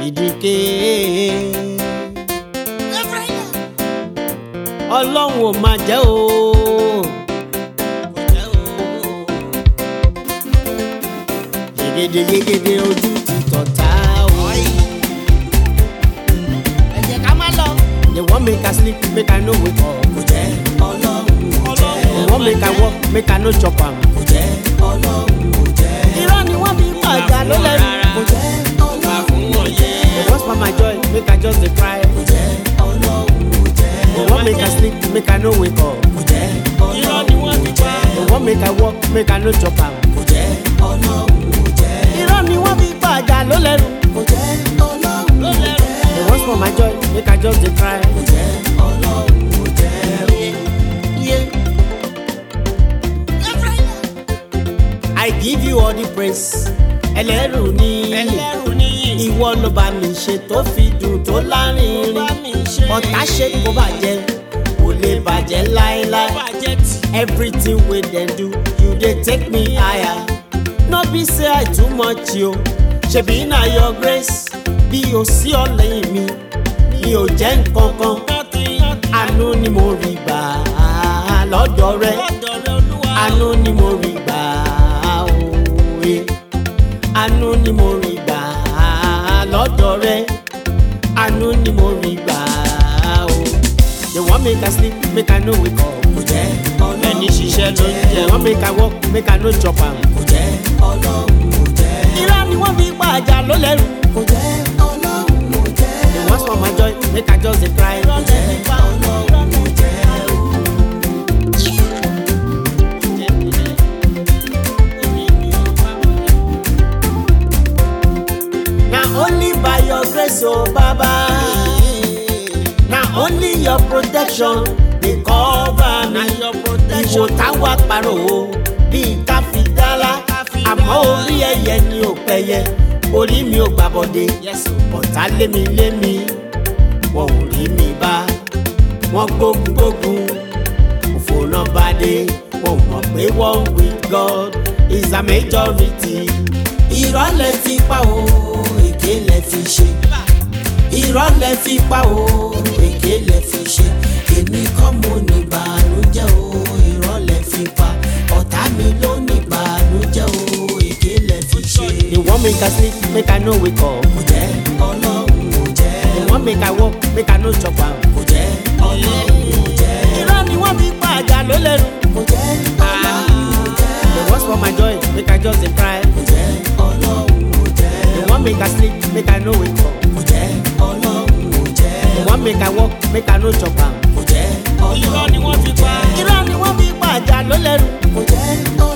ìdíkè. Ọlọ́run ò máa jẹ́ o. Yegede ojú ti tọ̀tá o. Ẹ jẹ́ ká má lọ. They wan make I sleep, make I no wake up. Kò jẹ́ Ọlọ́run ò jẹ́. They wan make I work, make I no chop am. Kò jẹ́ Ọlọ́run ò jẹ́. Irọ́ ni wọ́n fi gbàgbà ló lẹ́nu. Kò jẹ́ Ọlọ́run ò jẹ́. They wan spoil my joy, make I just dey cry. Kò jẹ́ Ọlọ́run ò jẹ́. They wan make I sleep, make I no wake up. Kò jẹ́ Ọlọ́run ò jẹ́. They wan make I work, make I no chop am. Kò jẹ́ Ọlọ́run ò jẹ́. Irọ́ ni wọ́n fi gbàgbà ló lẹ́nu. Kò jẹ́ Ọlọ́run ò jẹ́. They wan spoil my joy, make I just dey cry. Kò jẹ́ Ọlọ́run ò jẹ́. I give you all the praise. Ẹlẹ́rù ni ìwọ ló bá mi ṣe tó fi dùn tó lárinrin. Ọ̀tá ṣe kó bàjẹ́ kò lè bàjẹ́ láéláé. Everything wey dem do you dey take me higher. No be say I too much o, ṣebí na your grace. Bí o sí ọ̀lẹ́yìn mi ò jẹ́ nǹkan kan. Àánú ni mo rí gbà lọ́dọ̀ rẹ. Àánú ni mo rí gbà òwe. Àánú ni mo rí gbà lọ́dọ̀ rẹ. Àánú ni mo rí gbà o. They wan make I sleep, make I no wake up. Kò jẹ́ Ọlọ́run. Ẹni ṣiṣẹ́ ló ń jẹ. They wan make I work, make I no chop am. Kò jẹ́ Ọlọ́run ò jẹ́. Irọ́ ni wọ́n fi gbàjà ló lẹ́rù. Kò jẹ́ Ọlọ́run ò jẹ́. They wan spoil my joy, make I just dey cry. Kò jẹ́ Ọlọ́run ò jẹ́. Only by your grace, oh Baba. Now only your protection dey cover me. Ìwò táwa parọ́ bí káfíńdálá. Àmọ́ orí ẹyẹ ni ò pẹyẹ. Orí mi ò gbàbọ̀dé. Ọ̀tá lémi. Wọ́n ò rí mi bá. Wọ́n gbógun. Òfò náà bá dé. Wọ́n mọ̀ pé one with God is a majority. Irọ́ lẹ fi pa o. Èké lẹ fi ṣe. Irọ́ lẹ fi pa o. Èké lẹ fi ṣe. Èmi kọ́ mo ní ìbànújẹ́ o. Irọ́ lẹ fi pa. Ọ̀tá mi ló ní ìbànújẹ́ o. Èké lẹ fi ṣe. They wan make I sleep, make I no wake up. Kò jẹ́ Ọlọ́run ò jẹ́. They wan make I work, make I no chop am. Kò jẹ́ Ọlọ́run ò jẹ́. Irọ́ ni wọ́n fi gbàjà ló lẹ́nu. Kò jẹ́ Ọlọ́run ò jẹ́. They wan spoil my joy, make I just dey cry. Kò jẹ́ Ọlọ́run ò jẹ́. They wan make I sleep, make I no wake up. Kò jẹ́ Ọlọ́run ò jẹ́. They wan make I work, make I no chop am. Kò jẹ́ Ọlọ́run ò jẹ́. Irọ́ ni wọ́n fi gbàjà ló lẹ́nu. Kò jẹ́ Ọlọ́run ò jẹ́.